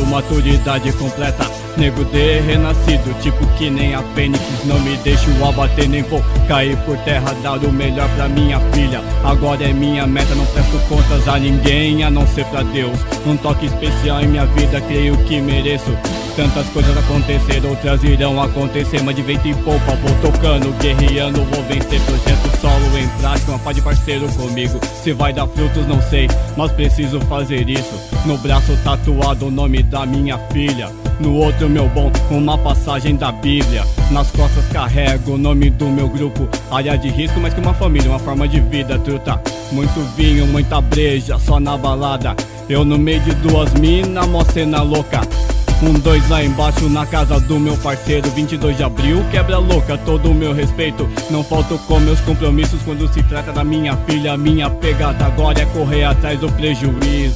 maturidade completa. Nego D renascido, tipo que nem a Fênix. Não me deixo abater, nem vou cair por terra. Dar o melhor pra minha filha, agora é minha meta. Não presto contas a ninguém, a não ser pra Deus. Um toque especial em minha vida, creio que mereço. Tantas coisas aconteceram, outras irão acontecer, mas de vento em polpa vou tocando, guerreando, vou vencer. Projeto solo em prática, uma pá de parceiro comigo. Se vai dar frutos não sei, mas preciso fazer isso. No braço tatuado o nome da minha filha, no outro meu bom, uma passagem da Bíblia. Nas costas carrego o nome do meu grupo. Área de risco, mais que uma família, uma forma de vida, truta. Muito vinho, muita breja, só na balada. Eu no meio de duas mina, mó cena louca. 2 lá embaixo na casa do meu parceiro. 22 de abril, quebra louca, todo o meu respeito. Não falto com meus compromissos quando se trata da minha filha. Minha pegada agora é correr atrás do prejuízo.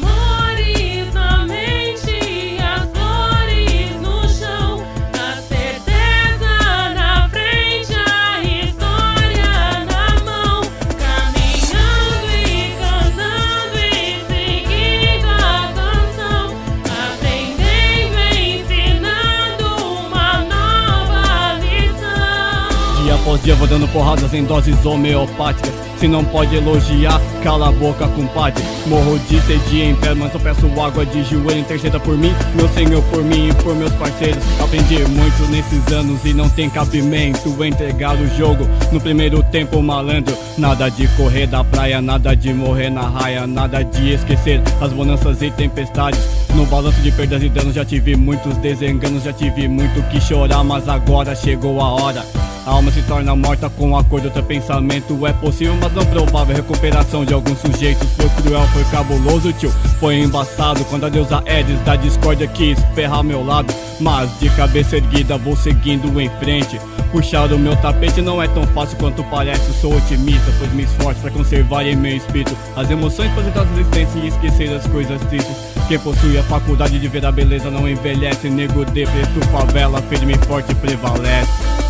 Após dia vou dando porradas em doses homeopáticas. Se não pode elogiar, cala a boca, compadre. Morro de sede em pé, mas eu peço água de joelho. Interceda por mim, meu Senhor, por mim e por meus parceiros. Aprendi muito nesses anos e não tem cabimento entregar o jogo no primeiro tempo, malandro. Nada de correr da praia, nada de morrer na raia, nada de esquecer as bonanças e tempestades. No balanço de perdas e danos já tive muitos desenganos, já tive muito que chorar, mas agora chegou a hora. A alma se torna morta com a cor do teu pensamento. É possível, mas não provável. Recuperação de alguns sujeitos. Foi cruel, foi cabuloso, tio. Foi embaçado quando a deusa Eris da discórdia quis ferrar meu lado. Mas de cabeça erguida vou seguindo em frente. Puxar o meu tapete não é tão fácil quanto parece. Sou otimista, pois me esforço pra conservar em meu espírito as emoções positosas existentes e esquecer as coisas tristes. Quem possui a faculdade de ver a beleza não envelhece. Nego D, preto, favela, firme e forte prevalece.